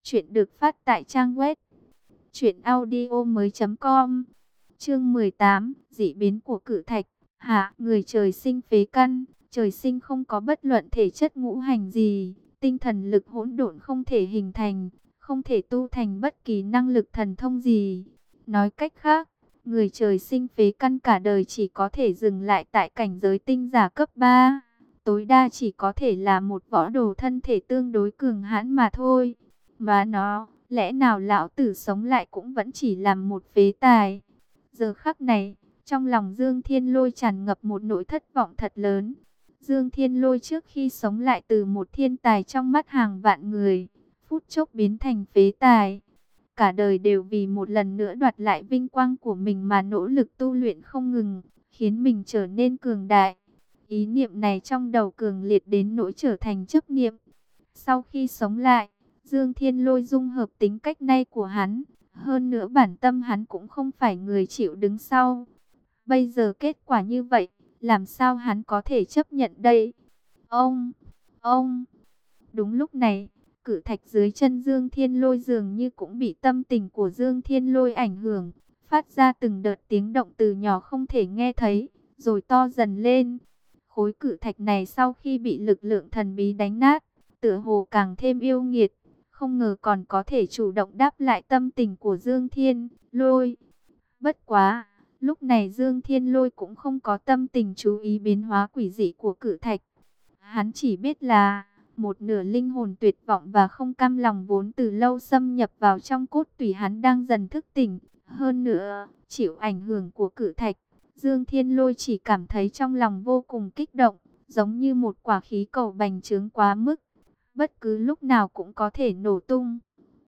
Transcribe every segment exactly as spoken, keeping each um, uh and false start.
Chuyện được phát tại trang web truyện audio mới chấm com. Chương mười tám, dị biến của cự thạch. Hạ, người trời sinh phế căn, trời sinh không có bất luận thể chất ngũ hành gì, tinh thần lực hỗn độn không thể hình thành, không thể tu thành bất kỳ năng lực thần thông gì. Nói cách khác, người trời sinh phế căn cả đời chỉ có thể dừng lại tại cảnh giới tinh giả cấp ba, tối đa chỉ có thể là một võ đồ thân thể tương đối cường hãn mà thôi. Mà nó, lẽ nào lão tử sống lại cũng vẫn chỉ làm một phế tài? Giờ khắc này, trong lòng Dương Thiên Lôi tràn ngập một nỗi thất vọng thật lớn. Dương Thiên Lôi trước khi sống lại từ một thiên tài trong mắt hàng vạn người, phút chốc biến thành phế tài. Cả đời đều vì một lần nữa đoạt lại vinh quang của mình mà nỗ lực tu luyện không ngừng, khiến mình trở nên cường đại. Ý niệm này trong đầu cường liệt đến nỗi trở thành chấp niệm. Sau khi sống lại, Dương Thiên Lôi dung hợp tính cách nay của hắn. Hơn nữa bản tâm hắn cũng không phải người chịu đứng sau. Bây giờ kết quả như vậy, làm sao hắn có thể chấp nhận đây? Ông, ông, đúng lúc này, cự thạch dưới chân Dương Thiên Lôi dường như cũng bị tâm tình của Dương Thiên Lôi ảnh hưởng, phát ra từng đợt tiếng động từ nhỏ không thể nghe thấy, rồi to dần lên. Khối cự thạch này sau khi bị lực lượng thần bí đánh nát, tựa hồ càng thêm yêu nghiệt, không ngờ còn có thể chủ động đáp lại tâm tình của Dương Thiên Lôi. Bất quá, lúc này Dương Thiên Lôi cũng không có tâm tình chú ý biến hóa quỷ dị của cự thạch. Hắn chỉ biết là một nửa linh hồn tuyệt vọng và không cam lòng vốn từ lâu xâm nhập vào trong cốt tủy hắn đang dần thức tỉnh. Hơn nữa, chịu ảnh hưởng của cự thạch, Dương Thiên Lôi chỉ cảm thấy trong lòng vô cùng kích động, giống như một quả khí cầu bành trướng quá mức, bất cứ lúc nào cũng có thể nổ tung.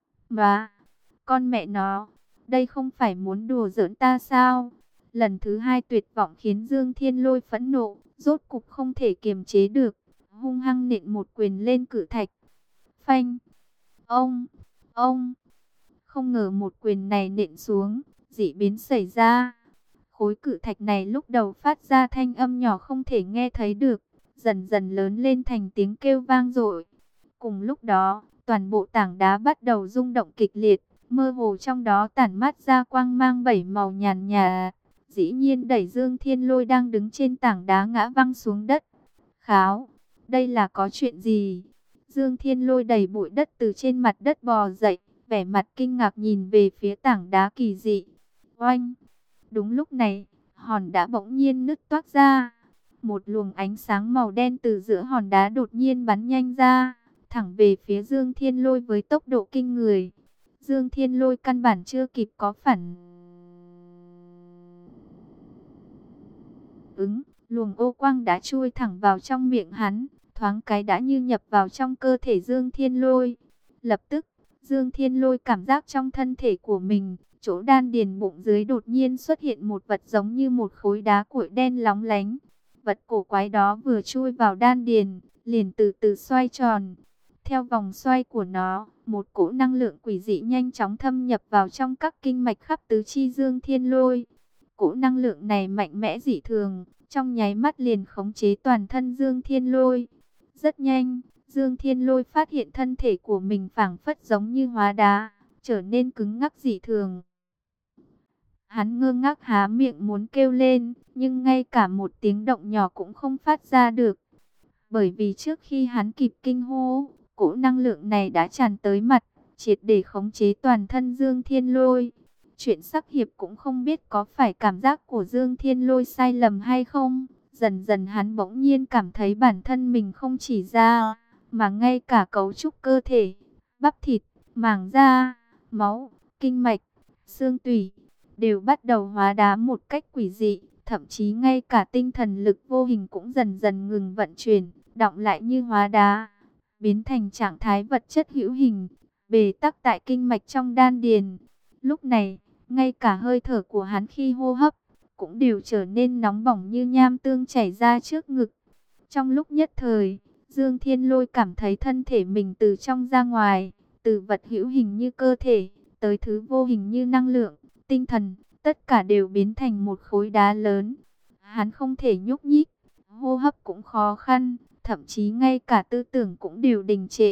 Mà, con mẹ nó, đây không phải muốn đùa giỡn ta sao? Lần thứ hai tuyệt vọng khiến Dương Thiên Lôi phẫn nộ, rốt cục không thể kiềm chế được, hung hăng nện một quyền lên cự thạch. Phanh! Ông! Ông! Không ngờ một quyền này nện xuống, dị biến xảy ra. Khối cự thạch này lúc đầu phát ra thanh âm nhỏ không thể nghe thấy được, dần dần lớn lên thành tiếng kêu vang dội. Cùng lúc đó, toàn bộ tảng đá bắt đầu rung động kịch liệt, mơ hồ trong đó tản mát ra quang mang bảy màu nhàn nhạt. Dĩ nhiên đẩy Dương Thiên Lôi đang đứng trên tảng đá ngã văng xuống đất. Kháo, đây là có chuyện gì? Dương Thiên Lôi đẩy bụi đất từ trên mặt đất bò dậy, vẻ mặt kinh ngạc nhìn về phía tảng đá kỳ dị. Oanh! Đúng lúc này, hòn đá bỗng nhiên nứt toác ra. Một luồng ánh sáng màu đen từ giữa hòn đá đột nhiên bắn nhanh ra, thẳng về phía Dương Thiên Lôi với tốc độ kinh người. Dương Thiên Lôi căn bản chưa kịp có phản ứng, luồng ô quang đã chui thẳng vào trong miệng hắn, thoáng cái đã như nhập vào trong cơ thể Dương Thiên Lôi. Lập tức, Dương Thiên Lôi cảm giác trong thân thể của mình, chỗ đan điền bụng dưới đột nhiên xuất hiện một vật giống như một khối đá cuội đen lóng lánh. Vật cổ quái đó vừa chui vào đan điền, liền từ từ xoay tròn. Theo vòng xoay của nó, một cỗ năng lượng quỷ dị nhanh chóng thâm nhập vào trong các kinh mạch khắp tứ chi Dương Thiên Lôi. Cỗ năng lượng này mạnh mẽ dị thường, trong nháy mắt liền khống chế toàn thân Dương Thiên Lôi. Rất nhanh, Dương Thiên Lôi phát hiện thân thể của mình phảng phất giống như hóa đá, trở nên cứng ngắc dị thường. Hắn ngơ ngác há miệng muốn kêu lên, nhưng ngay cả một tiếng động nhỏ cũng không phát ra được. Bởi vì trước khi hắn kịp kinh hô, cỗ năng lượng này đã tràn tới mặt, triệt để khống chế toàn thân Dương Thiên Lôi. Chuyện sắc hiệp cũng không biết có phải cảm giác của Dương Thiên Lôi sai lầm hay không. Dần dần hắn bỗng nhiên cảm thấy bản thân mình không chỉ da, mà ngay cả cấu trúc cơ thể, bắp thịt, màng da, máu, kinh mạch, xương tủy đều bắt đầu hóa đá một cách quỷ dị. Thậm chí ngay cả tinh thần lực vô hình cũng dần dần ngừng vận chuyển, đọng lại như hóa đá, biến thành trạng thái vật chất hữu hình, bế tắc tại kinh mạch trong đan điền. Lúc này, ngay cả hơi thở của hắn khi hô hấp cũng đều trở nên nóng bỏng như nham tương chảy ra trước ngực. Trong lúc nhất thời, Dương Thiên Lôi cảm thấy thân thể mình từ trong ra ngoài, từ vật hữu hình như cơ thể, tới thứ vô hình như năng lượng, tinh thần, tất cả đều biến thành một khối đá lớn. Hắn không thể nhúc nhích, hô hấp cũng khó khăn, thậm chí ngay cả tư tưởng cũng đều đình trệ.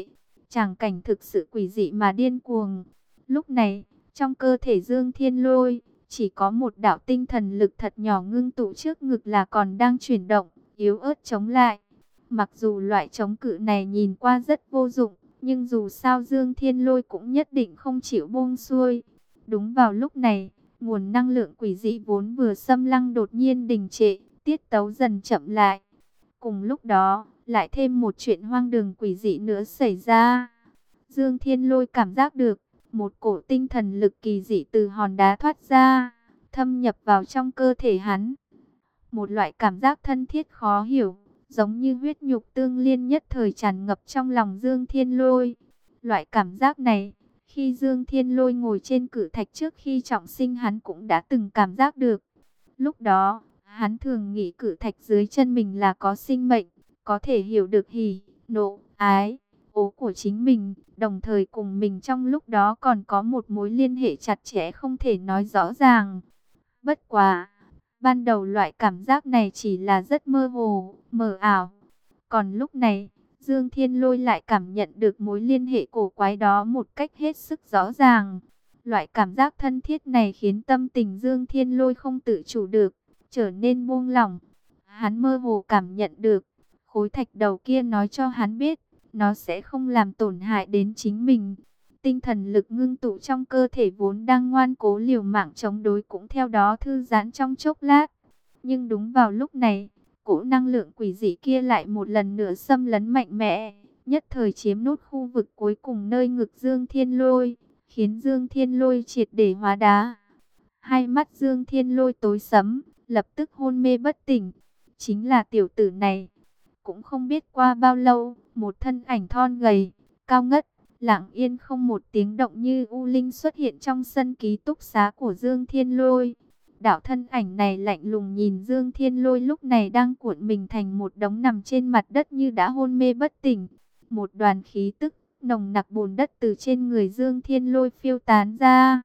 tràng cảnh thực sự quỷ dị mà điên cuồng. Lúc này, trong cơ thể Dương Thiên Lôi, chỉ có một đạo tinh thần lực thật nhỏ ngưng tụ trước ngực là còn đang chuyển động, yếu ớt chống lại. Mặc dù loại chống cự này nhìn qua rất vô dụng, nhưng dù sao Dương Thiên Lôi cũng nhất định không chịu buông xuôi. Đúng vào lúc này, nguồn năng lượng quỷ dị vốn vừa xâm lăng đột nhiên đình trệ, tiết tấu dần chậm lại. Cùng lúc đó, lại thêm một chuyện hoang đường quỷ dị nữa xảy ra. Dương Thiên Lôi cảm giác được, một cổ tinh thần lực kỳ dị từ hòn đá thoát ra, thâm nhập vào trong cơ thể hắn. Một loại cảm giác thân thiết khó hiểu, giống như huyết nhục tương liên nhất thời tràn ngập trong lòng Dương Thiên Lôi. Loại cảm giác này, khi Dương Thiên Lôi ngồi trên cự thạch trước khi trọng sinh hắn cũng đã từng cảm giác được. Lúc đó, hắn thường nghĩ cự thạch dưới chân mình là có sinh mệnh, có thể hiểu được hỉ, nộ, ái, ố của chính mình, đồng thời cùng mình trong lúc đó còn có một mối liên hệ chặt chẽ không thể nói rõ ràng. Bất quá, ban đầu loại cảm giác này chỉ là rất mơ hồ, mờ ảo. Còn lúc này, Dương Thiên Lôi lại cảm nhận được mối liên hệ cổ quái đó một cách hết sức rõ ràng. Loại cảm giác thân thiết này khiến tâm tình Dương Thiên Lôi không tự chủ được, trở nên buông lỏng. Hắn mơ hồ cảm nhận được, khối thạch đầu kia nói cho hắn biết, nó sẽ không làm tổn hại đến chính mình. Tinh thần lực ngưng tụ trong cơ thể vốn đang ngoan cố liều mạng chống đối cũng theo đó thư giãn trong chốc lát. Nhưng đúng vào lúc này, cỗ năng lượng quỷ dị kia lại một lần nữa xâm lấn mạnh mẽ, nhất thời chiếm nốt khu vực cuối cùng nơi ngực Dương Thiên Lôi, khiến Dương Thiên Lôi triệt để hóa đá. Hai mắt Dương Thiên Lôi tối sẫm, lập tức hôn mê bất tỉnh. Chính là tiểu tử này. Cũng không biết qua bao lâu, một thân ảnh thon gầy, cao ngất, lặng yên không một tiếng động như u linh xuất hiện trong sân ký túc xá của Dương Thiên Lôi. Đạo thân ảnh này lạnh lùng nhìn Dương Thiên Lôi lúc này đang cuộn mình thành một đống nằm trên mặt đất như đã hôn mê bất tỉnh. Một đoàn khí tức nồng nặc bùn đất từ trên người Dương Thiên Lôi phiêu tán ra.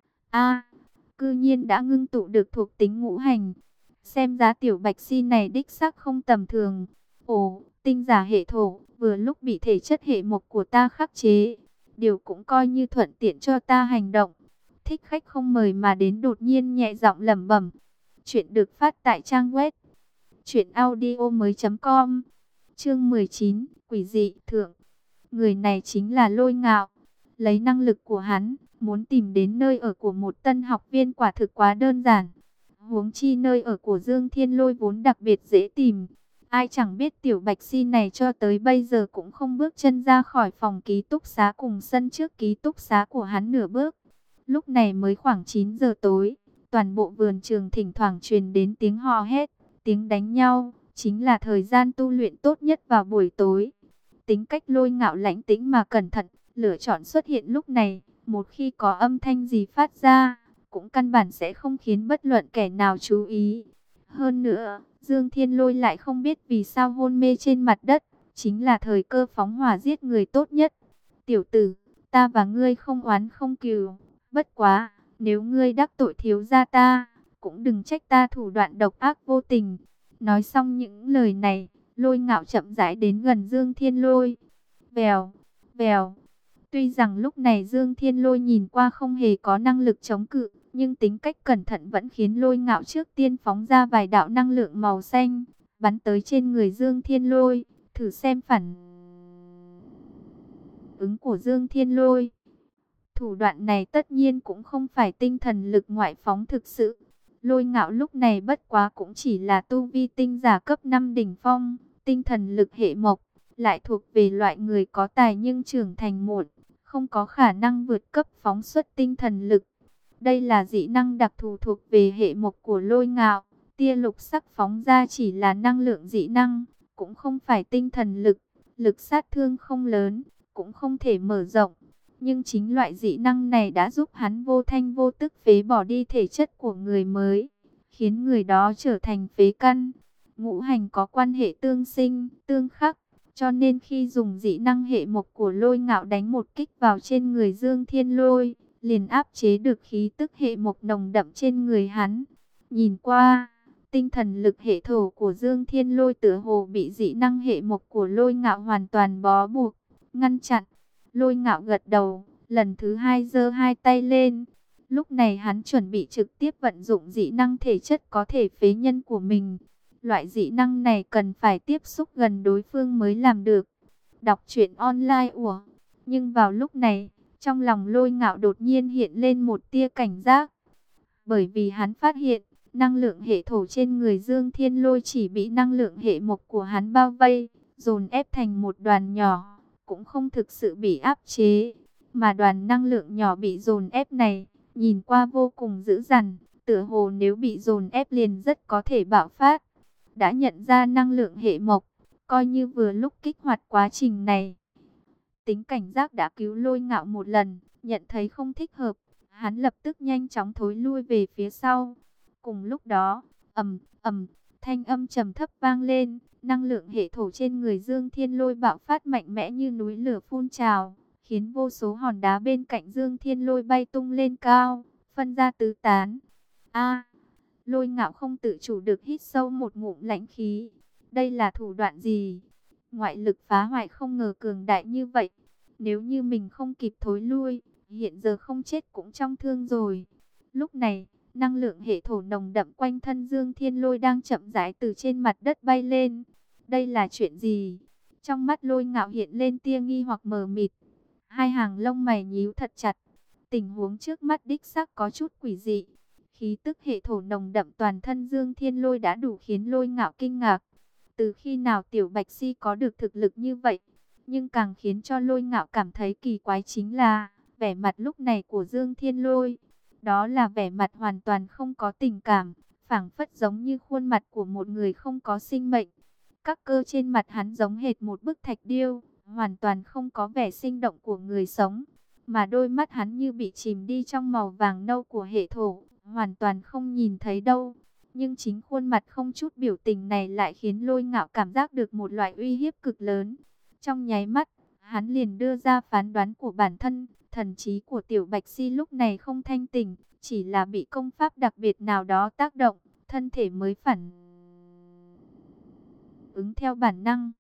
A, cư nhiên đã ngưng tụ được thuộc tính ngũ hành. Xem giá tiểu bạch si này đích xác không tầm thường. Ồ, tinh giả hệ thổ, vừa lúc bị thể chất hệ mộc của ta khắc chế. Điều cũng coi như thuận tiện cho ta hành động. Thích khách không mời mà đến đột nhiên nhẹ giọng lẩm bẩm. Chuyện được phát tại trang web truyện audio mới chấm com. Chương mười chín, quỷ dị thượng. Người này chính là Lôi Ngạo. Lấy năng lực của hắn, muốn tìm đến nơi ở của một tân học viên quả thực quá đơn giản. Huống chi nơi ở của Dương Thiên Lôi vốn đặc biệt dễ tìm. Ai chẳng biết tiểu bạch si này cho tới bây giờ cũng không bước chân ra khỏi phòng ký túc xá cùng sân trước ký túc xá của hắn nửa bước. Lúc này mới khoảng chín giờ tối, toàn bộ vườn trường thỉnh thoảng truyền đến tiếng hò hét, tiếng đánh nhau, chính là thời gian tu luyện tốt nhất vào buổi tối. Tính cách Lôi Ngạo lãnh tĩnh mà cẩn thận, lựa chọn xuất hiện lúc này, một khi có âm thanh gì phát ra, cũng căn bản sẽ không khiến bất luận kẻ nào chú ý. Hơn nữa, Dương Thiên Lôi lại không biết vì sao hôn mê trên mặt đất, chính là thời cơ phóng hỏa giết người tốt nhất. Tiểu tử, ta và ngươi không oán không cừu, bất quá, nếu ngươi đắc tội thiếu gia ta, cũng đừng trách ta thủ đoạn độc ác vô tình. Nói xong những lời này, Lôi Ngạo chậm rãi đến gần Dương Thiên Lôi. Vèo, vèo. Tuy rằng lúc này Dương Thiên Lôi nhìn qua không hề có năng lực chống cự, nhưng tính cách cẩn thận vẫn khiến Lôi Ngạo trước tiên phóng ra vài đạo năng lượng màu xanh, bắn tới trên người Dương Thiên Lôi, thử xem phản ứng của Dương Thiên Lôi. Thủ đoạn này tất nhiên cũng không phải tinh thần lực ngoại phóng thực sự. Lôi Ngạo lúc này bất quá cũng chỉ là tu vi tinh giả cấp năm đỉnh phong, tinh thần lực hệ mộc, lại thuộc về loại người có tài nhưng trưởng thành muộn, không có khả năng vượt cấp phóng xuất tinh thần lực. Đây là dị năng đặc thù thuộc về hệ mộc của Lôi Ngạo, tia lục sắc phóng ra chỉ là năng lượng dị năng, cũng không phải tinh thần lực, lực sát thương không lớn, cũng không thể mở rộng. Nhưng chính loại dị năng này đã giúp hắn vô thanh vô tức phế bỏ đi thể chất của người mới, khiến người đó trở thành phế căn. Ngũ hành có quan hệ tương sinh, tương khắc, cho nên khi dùng dị năng hệ mộc của Lôi Ngạo đánh một kích vào trên người Dương Thiên Lôi, liền áp chế được khí tức hệ mộc nồng đậm trên người hắn. Nhìn qua, tinh thần lực hệ thổ của Dương Thiên Lôi tựa hồ bị dị năng hệ mộc của Lôi Ngạo hoàn toàn bó buộc, ngăn chặn. Lôi Ngạo gật đầu, lần thứ hai giơ hai tay lên. Lúc này hắn chuẩn bị trực tiếp vận dụng dị năng thể chất có thể phế nhân của mình. Loại dị năng này cần phải tiếp xúc gần đối phương mới làm được. Đọc truyện online ủa. Nhưng vào lúc này, trong lòng Lôi Ngạo đột nhiên hiện lên một tia cảnh giác. Bởi vì hắn phát hiện, năng lượng hệ thổ trên người Dương Thiên Lôi chỉ bị năng lượng hệ mộc của hắn bao vây, dồn ép thành một đoàn nhỏ, cũng không thực sự bị áp chế. Mà đoàn năng lượng nhỏ bị dồn ép này, nhìn qua vô cùng dữ dằn, tựa hồ nếu bị dồn ép liền rất có thể bạo phát. Đã nhận ra năng lượng hệ mộc, coi như vừa lúc kích hoạt quá trình này. Tính cảnh giác đã cứu Lôi Ngạo một lần, nhận thấy không thích hợp, hắn lập tức nhanh chóng thối lui về phía sau. Cùng lúc đó, ầm ầm, thanh âm trầm thấp vang lên, năng lượng hệ thổ trên người Dương Thiên Lôi bạo phát mạnh mẽ như núi lửa phun trào, khiến vô số hòn đá bên cạnh Dương Thiên Lôi bay tung lên cao, phân ra tứ tán. A, Lôi Ngạo không tự chủ được hít sâu một ngụm lãnh khí. Đây là thủ đoạn gì? Ngoại lực phá hoại không ngờ cường đại như vậy. Nếu như mình không kịp thối lui, hiện giờ không chết cũng trong thương rồi. Lúc này, năng lượng hệ thổ nồng đậm quanh thân Dương Thiên Lôi đang chậm rãi từ trên mặt đất bay lên. Đây là chuyện gì? Trong mắt Lôi Ngạo hiện lên tia nghi hoặc mờ mịt. Hai hàng lông mày nhíu thật chặt. Tình huống trước mắt đích xác có chút quỷ dị. Khí tức hệ thổ nồng đậm toàn thân Dương Thiên Lôi đã đủ khiến Lôi Ngạo kinh ngạc. Từ khi nào Tiểu Bạch Si có được thực lực như vậy? Nhưng càng khiến cho Lôi Ngạo cảm thấy kỳ quái chính là vẻ mặt lúc này của Dương Thiên Lôi. Đó là vẻ mặt hoàn toàn không có tình cảm, phảng phất giống như khuôn mặt của một người không có sinh mệnh. Các cơ trên mặt hắn giống hệt một bức thạch điêu, hoàn toàn không có vẻ sinh động của người sống. Mà đôi mắt hắn như bị chìm đi trong màu vàng nâu của hệ thổ, hoàn toàn không nhìn thấy đâu. Nhưng chính khuôn mặt không chút biểu tình này lại khiến Lôi Ngạo cảm giác được một loại uy hiếp cực lớn. Trong nháy mắt, hắn liền đưa ra phán đoán của bản thân, thần trí của Tiểu Bạch Si lúc này không thanh tỉnh, chỉ là bị công pháp đặc biệt nào đó tác động, thân thể mới phản ứng theo bản năng.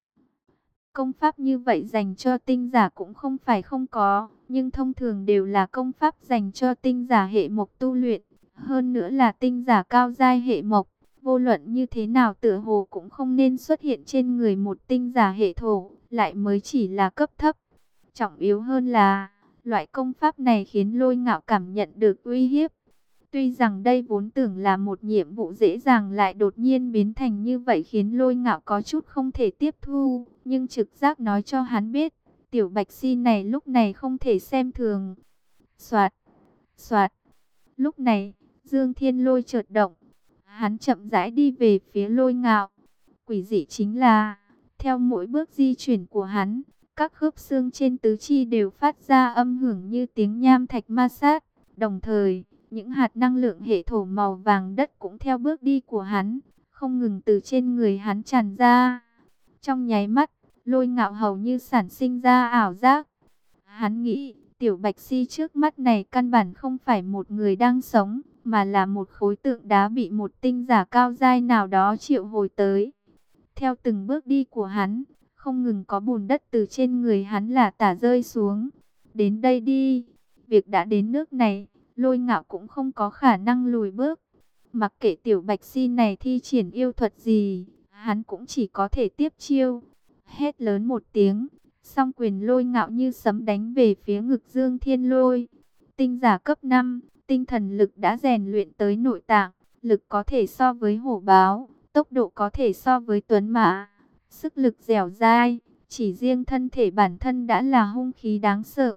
Công pháp như vậy dành cho tinh giả cũng không phải không có, nhưng thông thường đều là công pháp dành cho tinh giả hệ mộc tu luyện, hơn nữa là tinh giả cao giai hệ mộc. Vô luận như thế nào tựa hồ cũng không nên xuất hiện trên người một tinh giả hệ thổ, lại mới chỉ là cấp thấp. Trọng yếu hơn là, loại công pháp này khiến Lôi Ngạo cảm nhận được uy hiếp. Tuy rằng đây vốn tưởng là một nhiệm vụ dễ dàng lại đột nhiên biến thành như vậy khiến Lôi Ngạo có chút không thể tiếp thu, nhưng trực giác nói cho hắn biết, Tiểu Bạch Si này lúc này không thể xem thường. Soạt, soạt. Lúc này, Dương Thiên Lôi chợt động, hắn chậm rãi đi về phía Lôi Ngạo. Quỷ dị chính là, theo mỗi bước di chuyển của hắn, các khớp xương trên tứ chi đều phát ra âm hưởng như tiếng nham thạch ma sát. Đồng thời, những hạt năng lượng hệ thổ màu vàng đất cũng theo bước đi của hắn, không ngừng từ trên người hắn tràn ra. Trong nháy mắt, Lôi Ngạo hầu như sản sinh ra ảo giác. Hắn nghĩ, Tiểu Bạch Si trước mắt này căn bản không phải một người đang sống, mà là một khối tượng đá bị một tinh giả cao giai nào đó triệu hồi tới. Theo từng bước đi của hắn, không ngừng có bùn đất từ trên người hắn là tả rơi xuống. Đến đây đi, việc đã đến nước này, Lôi Ngạo cũng không có khả năng lùi bước. Mặc kệ Tiểu Bạch Si này thi triển yêu thuật gì, hắn cũng chỉ có thể tiếp chiêu. Hét lớn một tiếng, song quyền Lôi Ngạo như sấm đánh về phía ngực Dương Thiên Lôi. Tinh giả cấp năm, tinh thần lực đã rèn luyện tới nội tạng, lực có thể so với hổ báo, tốc độ có thể so với tuấn mã, sức lực dẻo dai, chỉ riêng thân thể bản thân đã là hung khí đáng sợ.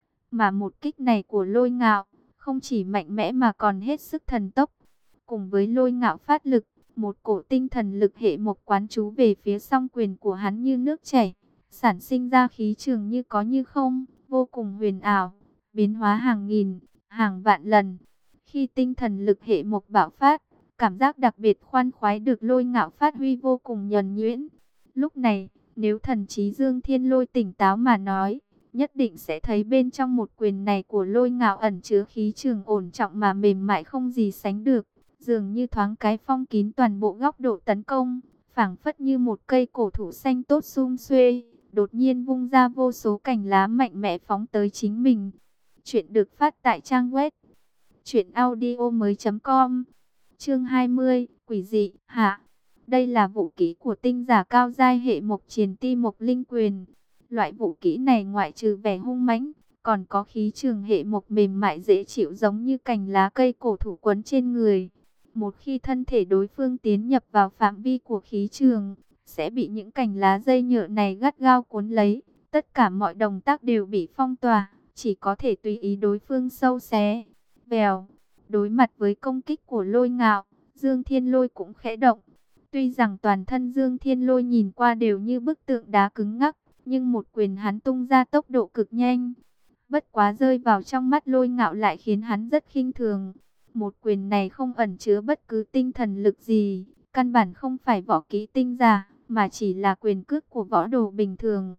Mà một kích này của Lôi Ngạo, không chỉ mạnh mẽ mà còn hết sức thần tốc. Cùng với Lôi Ngạo phát lực, một cổ tinh thần lực hệ mộc quán trú về phía song quyền của hắn như nước chảy, sản sinh ra khí trường như có như không, vô cùng huyền ảo, biến hóa hàng nghìn, hàng vạn lần. Khi tinh thần lực hệ mộc bạo phát, cảm giác đặc biệt khoan khoái được Lôi Ngạo phát huy vô cùng nhuần nhuyễn. Lúc này, nếu thần trí Dương Thiên Lôi tỉnh táo mà nói, nhất định sẽ thấy bên trong một quyền này của Lôi Ngạo ẩn chứa khí trường ổn trọng mà mềm mại không gì sánh được, dường như thoáng cái phong kín toàn bộ góc độ tấn công, phảng phất như một cây cổ thụ xanh tốt sum xuê, đột nhiên vung ra vô số cành lá mạnh mẽ phóng tới chính mình. Chuyện được phát tại trang web truyện audio mới chấm com. Chương hai mươi, quỷ dị, hạ. Đây là vũ kỹ của tinh giả cao giai hệ mộc Triền Ti Mộc Linh Quyền. Loại vũ kỹ này ngoại trừ vẻ hung mãnh, còn có khí trường hệ mộc mềm mại dễ chịu giống như cành lá cây cổ thụ quấn trên người. Một khi thân thể đối phương tiến nhập vào phạm vi của khí trường, sẽ bị những cành lá dây nhựa này gắt gao cuốn lấy. Tất cả mọi động tác đều bị phong tỏa, chỉ có thể tùy ý đối phương sâu xé. Vèo, đối mặt với công kích của Lôi Ngạo, Dương Thiên Lôi cũng khẽ động. Tuy rằng toàn thân Dương Thiên Lôi nhìn qua đều như bức tượng đá cứng ngắc, nhưng một quyền hắn tung ra tốc độ cực nhanh. Bất quá rơi vào trong mắt Lôi Ngạo lại khiến hắn rất khinh thường. Một quyền này không ẩn chứa bất cứ tinh thần lực gì, căn bản không phải võ kỹ tinh giả, mà chỉ là quyền cước của võ đồ bình thường.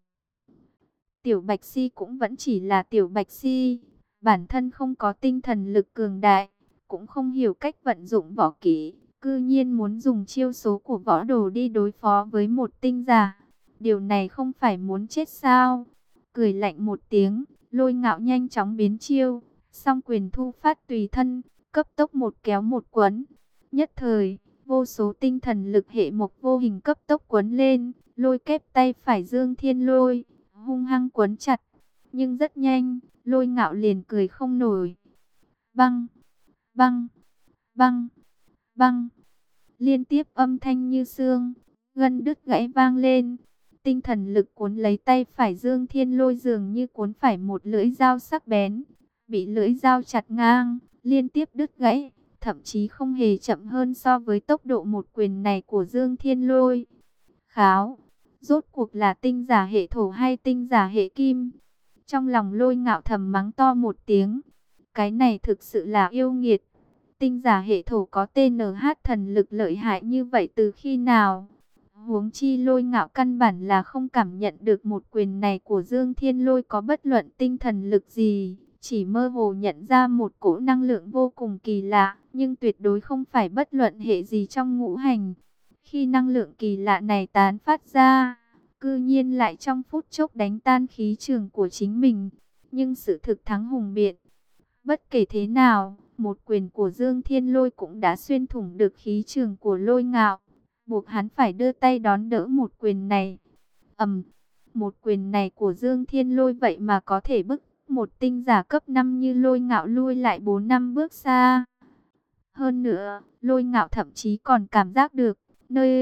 Tiểu Bạch Si cũng vẫn chỉ là Tiểu Bạch Si, bản thân không có tinh thần lực cường đại, cũng không hiểu cách vận dụng võ kỹ, cư nhiên muốn dùng chiêu số của võ đồ đi đối phó với một tinh giả. Điều này không phải muốn chết sao? Cười lạnh một tiếng, Lôi Ngạo nhanh chóng biến chiêu, song quyền thu phát tùy thân, cấp tốc một kéo một quấn. Nhất thời, vô số tinh thần lực hệ mộc vô hình cấp tốc quấn lên, lôi kép tay phải Dương Thiên Lôi, hung hăng quấn chặt. Nhưng rất nhanh, Lôi Ngạo liền cười không nổi. Băng, băng, băng, băng. Liên tiếp âm thanh như xương, gân đứt gãy vang lên. Tinh thần lực cuốn lấy tay phải Dương Thiên Lôi dường như cuốn phải một lưỡi dao sắc bén, bị lưỡi dao chặt ngang, liên tiếp đứt gãy, thậm chí không hề chậm hơn so với tốc độ một quyền này của Dương Thiên Lôi. Kháo, rốt cuộc là tinh giả hệ thổ hay tinh giả hệ kim? Trong lòng Lôi Ngạo thầm mắng to một tiếng, cái này thực sự là yêu nghiệt. Tinh giả hệ thổ có tê en hát thần lực lợi hại như vậy từ khi nào? Huống chi Lôi Ngạo căn bản là không cảm nhận được một quyền này của Dương Thiên Lôi có bất luận tinh thần lực gì, chỉ mơ hồ nhận ra một cỗ năng lượng vô cùng kỳ lạ, nhưng tuyệt đối không phải bất luận hệ gì trong ngũ hành. Khi năng lượng kỳ lạ này tán phát ra, cư nhiên lại trong phút chốc đánh tan khí trường của chính mình, nhưng sự thực thắng hùng biện. Bất kể thế nào, một quyền của Dương Thiên Lôi cũng đã xuyên thủng được khí trường của Lôi Ngạo, buộc hắn phải đưa tay đón đỡ một quyền này. Ầm, một quyền này của Dương Thiên Lôi vậy mà có thể bức một tinh giả cấp năm như Lôi Ngạo lui lại bốn năm bước xa. Hơn nữa, Lôi Ngạo thậm chí còn cảm giác được nơi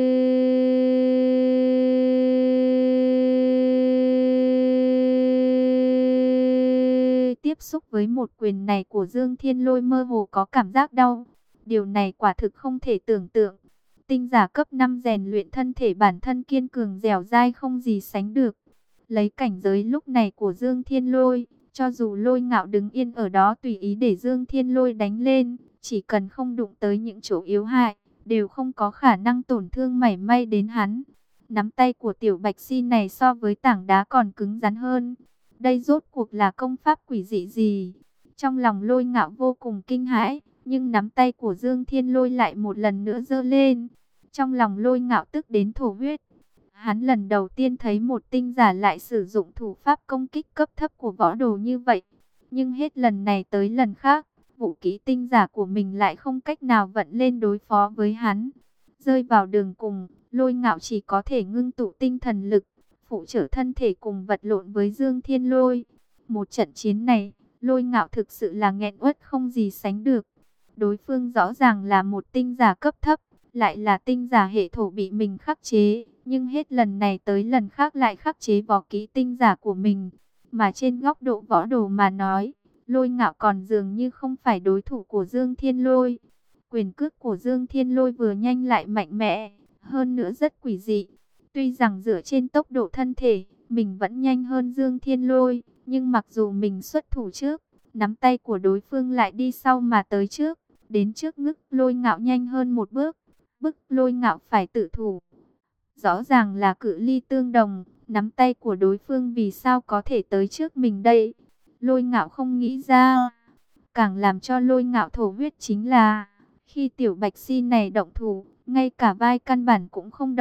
tiếp xúc với một quyền này của Dương Thiên Lôi mơ hồ có cảm giác đau. Điều này quả thực không thể tưởng tượng. Tinh giả cấp năm rèn luyện thân thể bản thân kiên cường dẻo dai không gì sánh được. Lấy cảnh giới lúc này của Dương Thiên Lôi, cho dù Lôi Ngạo đứng yên ở đó tùy ý để Dương Thiên Lôi đánh lên, chỉ cần không đụng tới những chỗ yếu hại, đều không có khả năng tổn thương mảy may đến hắn. Nắm tay của Tiểu Bạch Si này so với tảng đá còn cứng rắn hơn. Đây rốt cuộc là công pháp quỷ dị gì? Trong lòng Lôi Ngạo vô cùng kinh hãi, nhưng nắm tay của Dương Thiên Lôi lại một lần nữa giơ lên. Trong lòng Lôi Ngạo tức đến thổ huyết. Hắn lần đầu tiên thấy một tinh giả lại sử dụng thủ pháp công kích cấp thấp của võ đồ như vậy. Nhưng hết lần này tới lần khác, vũ kỹ tinh giả của mình lại không cách nào vận lên đối phó với hắn. Rơi vào đường cùng, Lôi Ngạo chỉ có thể ngưng tụ tinh thần lực, phụ trợ thân thể cùng vật lộn với Dương Thiên Lôi. Một trận chiến này, Lôi Ngạo thực sự là nghẹn uất không gì sánh được. Đối phương rõ ràng là một tinh giả cấp thấp, lại là tinh giả hệ thổ bị mình khắc chế, nhưng hết lần này tới lần khác lại khắc chế võ kỹ tinh giả của mình. Mà trên góc độ võ đồ mà nói, Lôi Ngạo còn dường như không phải đối thủ của Dương Thiên Lôi. Quyền cước của Dương Thiên Lôi vừa nhanh lại mạnh mẽ, hơn nữa rất quỷ dị. Tuy rằng dựa trên tốc độ thân thể, mình vẫn nhanh hơn Dương Thiên Lôi, nhưng mặc dù mình xuất thủ trước, nắm tay của đối phương lại đi sau mà tới trước, đến trước ngực Lôi Ngạo nhanh hơn một bước, bức Lôi Ngạo phải tự thủ. Rõ ràng là cự ly tương đồng, nắm tay của đối phương vì sao có thể tới trước mình đây? Lôi Ngạo không nghĩ ra. Càng làm cho Lôi Ngạo thổ huyết chính là, khi Tiểu Bạch Si này động thủ, ngay cả vai căn bản cũng không động,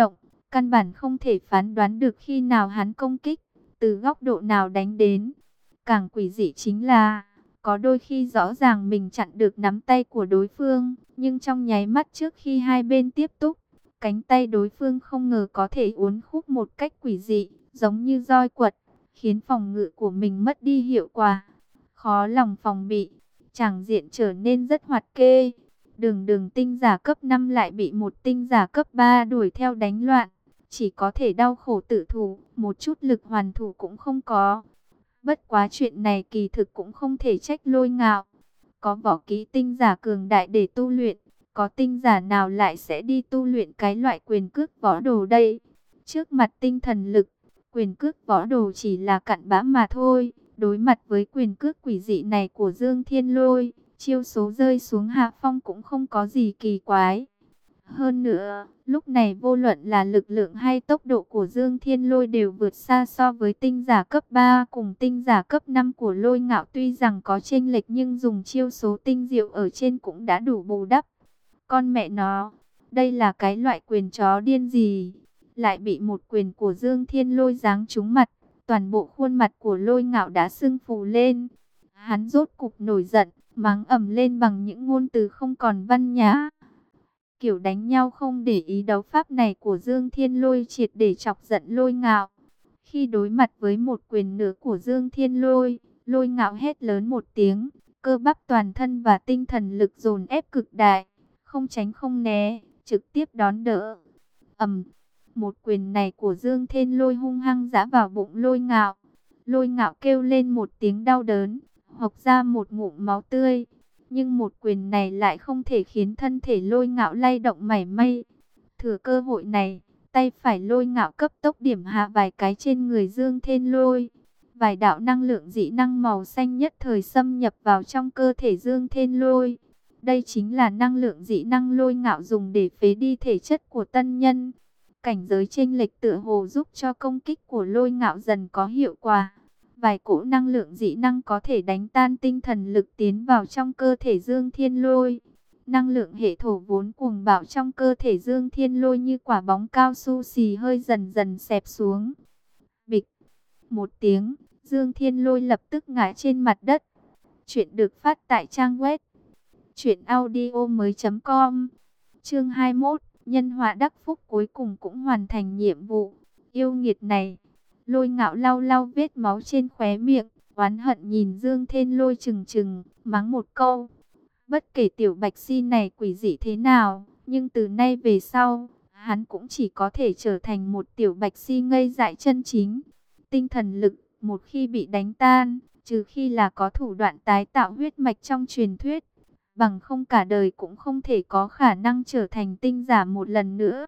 căn bản không thể phán đoán được khi nào hắn công kích, từ góc độ nào đánh đến. Càng quỷ dị chính là, có đôi khi rõ ràng mình chặn được nắm tay của đối phương, nhưng trong nháy mắt trước khi hai bên tiếp tục, cánh tay đối phương không ngờ có thể uốn khúc một cách quỷ dị, giống như roi quật, khiến phòng ngự của mình mất đi hiệu quả. Khó lòng phòng bị, tràng diện trở nên rất hoạt kê. Đường đường tinh giả cấp năm lại bị một tinh giả cấp ba đuổi theo đánh loạn, chỉ có thể đau khổ tự thủ, một chút lực hoàn thủ cũng không có. Bất quá chuyện này kỳ thực cũng không thể trách Lôi Ngạo. Có võ kỹ tinh giả cường đại để tu luyện, có tinh giả nào lại sẽ đi tu luyện cái loại quyền cước võ đồ đây? Trước mặt tinh thần lực, quyền cước võ đồ chỉ là cặn bã mà thôi. Đối mặt với quyền cước quỷ dị này của Dương Thiên Lôi, chiêu số rơi xuống hạ phong cũng không có gì kỳ quái. Hơn nữa, lúc này vô luận là lực lượng hay tốc độ của Dương Thiên Lôi đều vượt xa so với tinh giả cấp ba cùng tinh giả cấp năm của Lôi Ngạo, tuy rằng có chênh lệch nhưng dùng chiêu số tinh diệu ở trên cũng đã đủ bù đắp. Con mẹ nó, đây là cái loại quyền chó điên gì? Lại bị một quyền của Dương Thiên Lôi giáng trúng mặt, toàn bộ khuôn mặt của Lôi Ngạo đã sưng phù lên. Hắn rốt cục nổi giận, mắng ầm lên bằng những ngôn từ không còn văn nhã. Kiểu đánh nhau không để ý đấu pháp này của Dương Thiên Lôi triệt để chọc giận Lôi Ngạo. Khi đối mặt với một quyền nữa của Dương Thiên Lôi, Lôi Ngạo hét lớn một tiếng, cơ bắp toàn thân và tinh thần lực dồn ép cực đại, không tránh không né, trực tiếp đón đỡ. Ầm, một quyền này của Dương Thiên Lôi hung hăng giã vào bụng Lôi Ngạo. Lôi Ngạo kêu lên một tiếng đau đớn, hộc ra một ngụm máu tươi. Nhưng một quyền này lại không thể khiến thân thể Lôi Ngạo lay động mảy may. Thừa cơ hội này, tay phải Lôi Ngạo cấp tốc điểm hạ vài cái trên người Dương Thiên Lôi. Vài đạo năng lượng dị năng màu xanh nhất thời xâm nhập vào trong cơ thể Dương Thiên Lôi. Đây chính là năng lượng dị năng Lôi Ngạo dùng để phế đi thể chất của tân nhân. Cảnh giới chênh lệch tựa hồ giúp cho công kích của Lôi Ngạo dần có hiệu quả. Vài cỗ năng lượng dị năng có thể đánh tan tinh thần lực tiến vào trong cơ thể Dương Thiên Lôi. Năng lượng hệ thổ vốn cuồng bạo trong cơ thể Dương Thiên Lôi như quả bóng cao su xì hơi dần dần xẹp xuống. Bịch, một tiếng, Dương Thiên Lôi lập tức ngã trên mặt đất. Chuyện được phát tại trang web truyện audio mới chấm com. Chương hai mươi mốt, nhân họa đắc phúc cuối cùng cũng hoàn thành nhiệm vụ. Yêu nghiệt này. Lôi Ngạo lau lau vết máu trên khóe miệng, oán hận nhìn Dương Thiên Lôi chừng chừng, mắng một câu. Bất kể tiểu bạch si này quỷ dị thế nào, nhưng từ nay về sau, hắn cũng chỉ có thể trở thành một tiểu bạch si ngây dại chân chính. Tinh thần lực, một khi bị đánh tan, trừ khi là có thủ đoạn tái tạo huyết mạch trong truyền thuyết, bằng không cả đời cũng không thể có khả năng trở thành tinh giả một lần nữa.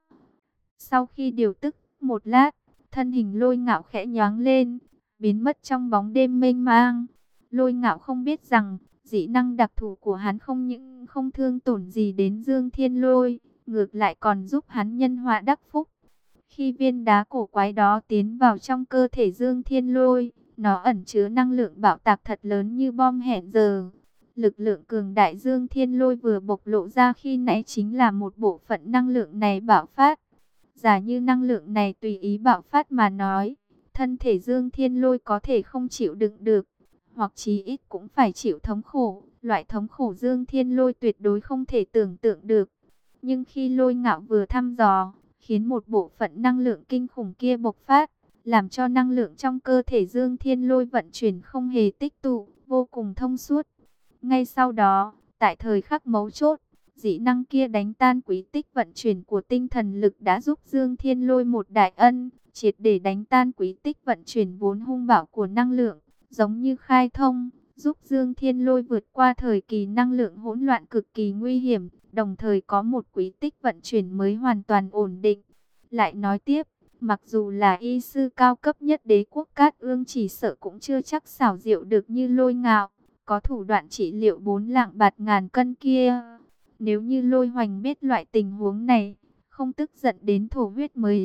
Sau khi điều tức một lát, thân hình Lôi Ngạo khẽ nhoáng lên, biến mất trong bóng đêm mênh mang. Lôi Ngạo không biết rằng, dị năng đặc thù của hắn không những không thương tổn gì đến Dương Thiên Lôi, ngược lại còn giúp hắn nhân họa đắc phúc. Khi viên đá cổ quái đó tiến vào trong cơ thể Dương Thiên Lôi, nó ẩn chứa năng lượng bạo tạc thật lớn như bom hẹn giờ. Lực lượng cường đại Dương Thiên Lôi vừa bộc lộ ra khi nãy chính là một bộ phận năng lượng này bạo phát. Giả như năng lượng này tùy ý bạo phát mà nói, thân thể Dương Thiên Lôi có thể không chịu đựng được, hoặc chí ít cũng phải chịu thống khổ. Loại thống khổ Dương Thiên Lôi tuyệt đối không thể tưởng tượng được. Nhưng khi Lôi Ngạo vừa thăm dò, khiến một bộ phận năng lượng kinh khủng kia bộc phát, làm cho năng lượng trong cơ thể Dương Thiên Lôi vận chuyển không hề tích tụ, vô cùng thông suốt. Ngay sau đó, tại thời khắc mấu chốt, dị năng kia đánh tan quý tích vận chuyển của tinh thần lực đã giúp Dương Thiên Lôi một đại ân, triệt để đánh tan quý tích vận chuyển vốn hung bạo của năng lượng, giống như khai thông, giúp Dương Thiên Lôi vượt qua thời kỳ năng lượng hỗn loạn cực kỳ nguy hiểm, đồng thời có một quý tích vận chuyển mới hoàn toàn ổn định. Lại nói tiếp, mặc dù là y sư cao cấp nhất đế quốc Cát Ương chỉ sợ cũng chưa chắc xảo diệu được như Lôi Ngạo, có thủ đoạn trị liệu bốn lạng bạt ngàn cân kia. Nếu như Lôi Hoành biết loại tình huống này, không tức giận đến thổ huyết mới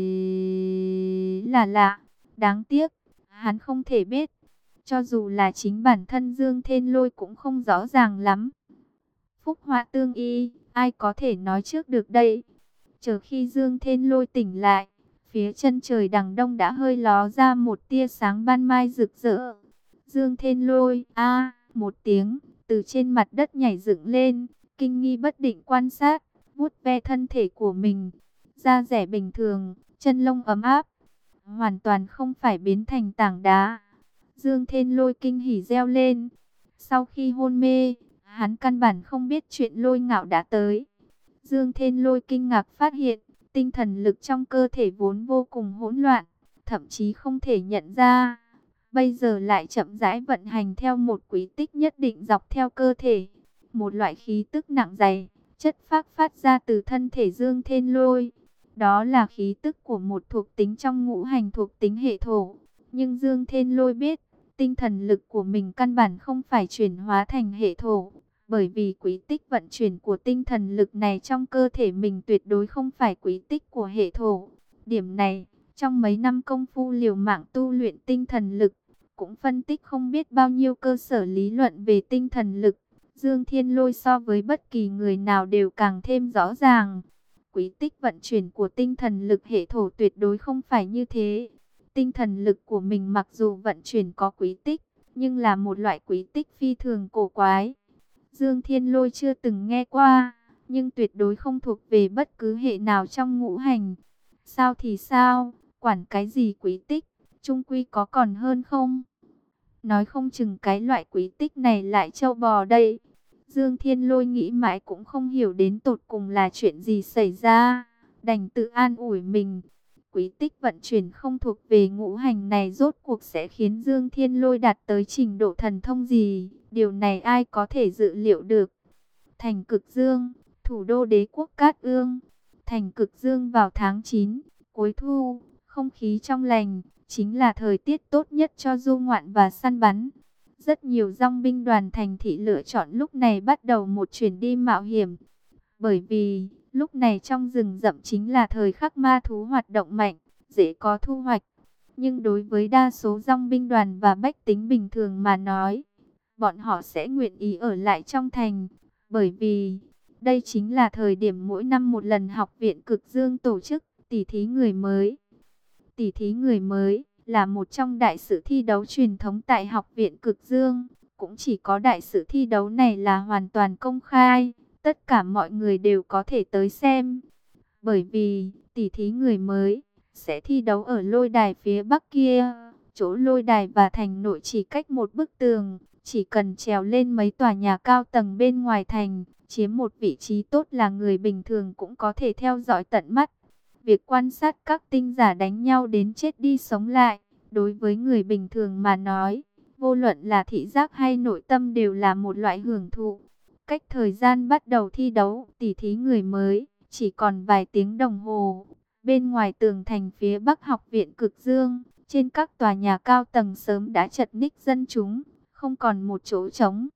là lạ. Đáng tiếc, hắn không thể biết. Cho dù là chính bản thân Dương Thiên Lôi cũng không rõ ràng lắm. Phúc họa tương y, ai có thể nói trước được đây. Chờ khi Dương Thiên Lôi tỉnh lại, Phía chân trời đằng đông đã hơi ló ra một tia sáng ban mai rực rỡ. Dương Thiên Lôi a một tiếng từ trên mặt đất nhảy dựng lên, kinh nghi bất định quan sát, vuốt ve thân thể của mình. Da dẻ bình thường, chân lông ấm áp, hoàn toàn không phải biến thành tảng đá. Dương Thiên Lôi kinh hỉ reo lên. Sau khi hôn mê, hắn căn bản không biết chuyện Lôi Ngạo đã tới. Dương Thiên Lôi kinh ngạc phát hiện, tinh thần lực trong cơ thể vốn vô cùng hỗn loạn, thậm chí không thể nhận ra. Bây giờ lại chậm rãi vận hành theo một quy tích nhất định dọc theo cơ thể. Một loại khí tức nặng dày, chất phác phát ra từ thân thể Dương Thiên Lôi. Đó là khí tức của một thuộc tính trong ngũ hành thuộc tính hệ thổ. Nhưng Dương Thiên Lôi biết, tinh thần lực của mình căn bản không phải chuyển hóa thành hệ thổ. Bởi vì quy tích vận chuyển của tinh thần lực này trong cơ thể mình tuyệt đối không phải quy tích của hệ thổ. Điểm này, trong mấy năm công phu liều mạng tu luyện tinh thần lực, cũng phân tích không biết bao nhiêu cơ sở lý luận về tinh thần lực. Dương Thiên Lôi so với bất kỳ người nào đều càng thêm rõ ràng. Quy tích vận chuyển của tinh thần lực hệ thổ tuyệt đối không phải như thế. Tinh thần lực của mình mặc dù vận chuyển có quy tích, nhưng là một loại quy tích phi thường cổ quái. Dương Thiên Lôi chưa từng nghe qua, nhưng tuyệt đối không thuộc về bất cứ hệ nào trong ngũ hành. Sao thì sao, quản cái gì quy tích, chung quy có còn hơn không? Nói không chừng cái loại quy tích này lại trâu bò đây. Dương Thiên Lôi nghĩ mãi cũng không hiểu đến tột cùng là chuyện gì xảy ra, đành tự an ủi mình. Quy tích vận chuyển không thuộc về ngũ hành này rốt cuộc sẽ khiến Dương Thiên Lôi đạt tới trình độ thần thông gì, điều này ai có thể dự liệu được. Thành Cực Dương, thủ đô đế quốc Cát Ương. Thành Cực Dương vào tháng chín, cuối thu, không khí trong lành, chính là thời tiết tốt nhất cho du ngoạn và săn bắn. Rất nhiều dòng binh đoàn thành thị lựa chọn lúc này bắt đầu một chuyến đi mạo hiểm. Bởi vì, lúc này trong rừng rậm chính là thời khắc ma thú hoạt động mạnh, dễ có thu hoạch. Nhưng đối với đa số dòng binh đoàn và bách tính bình thường mà nói, bọn họ sẽ nguyện ý ở lại trong thành. Bởi vì, đây chính là thời điểm mỗi năm một lần học viện Cực Dương tổ chức tỷ thí người mới. Tỷ thí người mới là một trong đại sự thi đấu truyền thống tại học viện Cực Dương. Cũng chỉ có đại sự thi đấu này là hoàn toàn công khai, tất cả mọi người đều có thể tới xem. Bởi vì, tỷ thí người mới sẽ thi đấu ở lôi đài phía bắc kia. Chỗ lôi đài và thành nội chỉ cách một bức tường, chỉ cần trèo lên mấy tòa nhà cao tầng bên ngoài thành, chiếm một vị trí tốt là người bình thường cũng có thể theo dõi tận mắt. Việc quan sát các tinh giả đánh nhau đến chết đi sống lại, đối với người bình thường mà nói, vô luận là thị giác hay nội tâm đều là một loại hưởng thụ. Cách thời gian bắt đầu thi đấu, tỷ thí người mới, chỉ còn vài tiếng đồng hồ. Bên ngoài tường thành phía bắc học viện Cực Dương, trên các tòa nhà cao tầng sớm đã chật ních dân chúng, không còn một chỗ trống.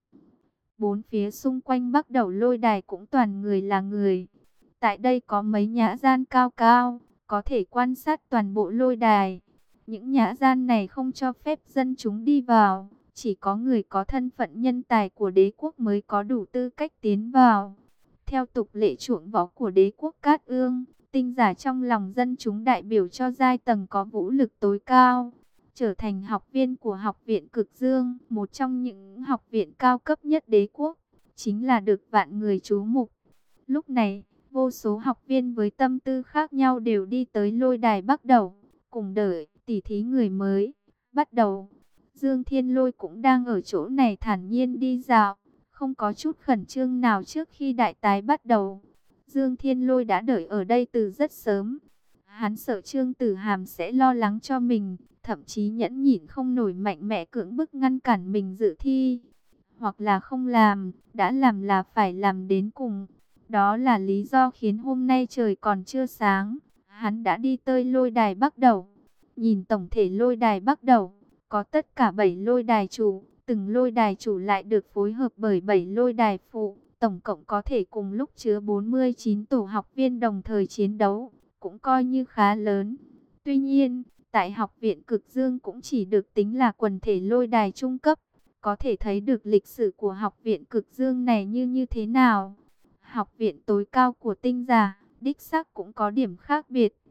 Bốn phía xung quanh bắc đầu lôi đài cũng toàn người là người. Tại đây có mấy nhã gian cao cao, có thể quan sát toàn bộ lôi đài. Những nhã gian này không cho phép dân chúng đi vào, chỉ có người có thân phận nhân tài của đế quốc mới có đủ tư cách tiến vào. Theo tục lệ chuộng võ của đế quốc Cát Ương, tinh giả trong lòng dân chúng đại biểu cho giai tầng có vũ lực tối cao, trở thành học viên của học viện Cực Dương, một trong những học viện cao cấp nhất đế quốc, chính là được vạn người chú mục. Lúc này, vô số học viên với tâm tư khác nhau đều đi tới lôi đài bắt đầu, cùng đợi tỷ thí người mới bắt đầu. Dương Thiên Lôi cũng đang ở chỗ này thản nhiên đi dạo, không có chút khẩn trương nào trước khi đại tái bắt đầu. Dương Thiên Lôi đã đợi ở đây từ rất sớm. Hắn sợ Trương Tử Hàm sẽ lo lắng cho mình, thậm chí nhẫn nhịn không nổi mạnh mẽ cưỡng bức ngăn cản mình dự thi. Hoặc là không làm, đã làm là phải làm đến cùng. Đó là lý do khiến hôm nay trời còn chưa sáng, hắn đã đi tới lôi đài bắt đầu. Nhìn tổng thể lôi đài bắt đầu, có tất cả bảy lôi đài chủ, từng lôi đài chủ lại được phối hợp bởi bảy lôi đài phụ. Tổng cộng có thể cùng lúc chứa bốn mươi chín tổ học viên đồng thời chiến đấu, cũng coi như khá lớn. Tuy nhiên, tại học viện Cực Dương cũng chỉ được tính là quần thể lôi đài trung cấp. Có thể thấy được lịch sử của học viện Cực Dương này như như thế nào. Học viện tối cao của tinh giả, đích xác cũng có điểm khác biệt.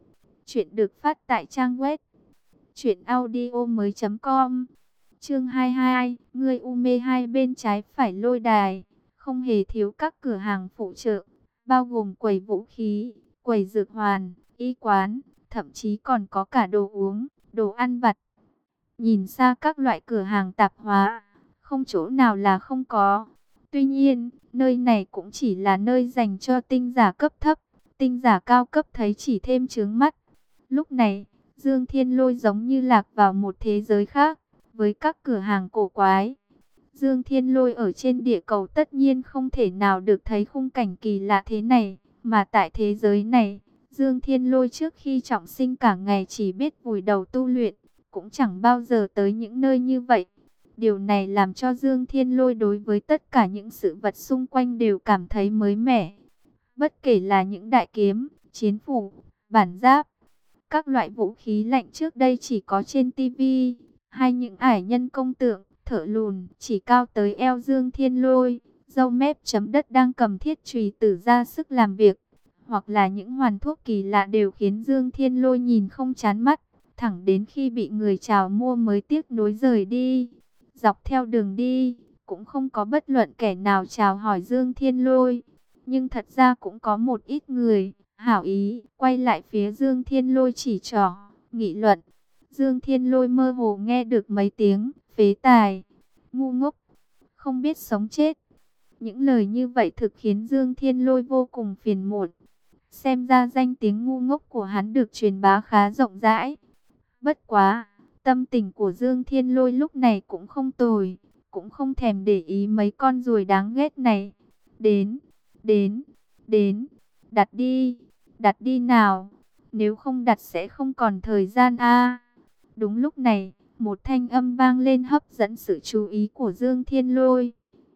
Chuyện được phát tại trang web truyện audio mới com. Chương hai mươi hai, người u mê hai bên trái phải lôi đài, không hề thiếu các cửa hàng phụ trợ, bao gồm quầy vũ khí, quầy dược hoàn, y quán, thậm chí còn có cả đồ uống, đồ ăn vặt. Nhìn xa các loại cửa hàng tạp hóa, không chỗ nào là không có. Tuy nhiên, nơi này cũng chỉ là nơi dành cho tinh giả cấp thấp, tinh giả cao cấp thấy chỉ thêm chướng mắt. Lúc này, Dương Thiên Lôi giống như lạc vào một thế giới khác, với các cửa hàng cổ quái. Dương Thiên Lôi ở trên địa cầu tất nhiên không thể nào được thấy khung cảnh kỳ lạ thế này, mà tại thế giới này, Dương Thiên Lôi trước khi trọng sinh cả ngày chỉ biết vùi đầu tu luyện, cũng chẳng bao giờ tới những nơi như vậy. Điều này làm cho Dương Thiên Lôi đối với tất cả những sự vật xung quanh đều cảm thấy mới mẻ. Bất kể là những đại kiếm, chiến phủ, bản giáp, các loại vũ khí lạnh trước đây chỉ có trên tivi, hay những ải nhân công tượng, thợ lùn, chỉ cao tới eo Dương Thiên Lôi, râu mép chấm đất đang cầm thiết chùy tử ra sức làm việc, hoặc là những hoàn thuốc kỳ lạ đều khiến Dương Thiên Lôi nhìn không chán mắt, thẳng đến khi bị người chào mua mới tiếc nuối rời đi. Dọc theo đường đi, cũng không có bất luận kẻ nào chào hỏi Dương Thiên Lôi, nhưng thật ra cũng có một ít người hảo ý quay lại phía Dương Thiên Lôi chỉ trỏ, nghị luận. Dương Thiên Lôi mơ hồ nghe được mấy tiếng phế tài, ngu ngốc, không biết sống chết. Những lời như vậy thực khiến Dương Thiên Lôi vô cùng phiền muộn. Xem ra danh tiếng ngu ngốc của hắn được truyền bá khá rộng rãi. Bất quá, tâm tình của Dương Thiên Lôi lúc này cũng không tồi, cũng không thèm để ý mấy con ruồi đáng ghét này. Đến, đến, đến, đặt đi, đặt đi nào, nếu không đặt sẽ không còn thời gian a. Đúng lúc này, một thanh âm vang lên hấp dẫn sự chú ý của Dương Thiên Lôi.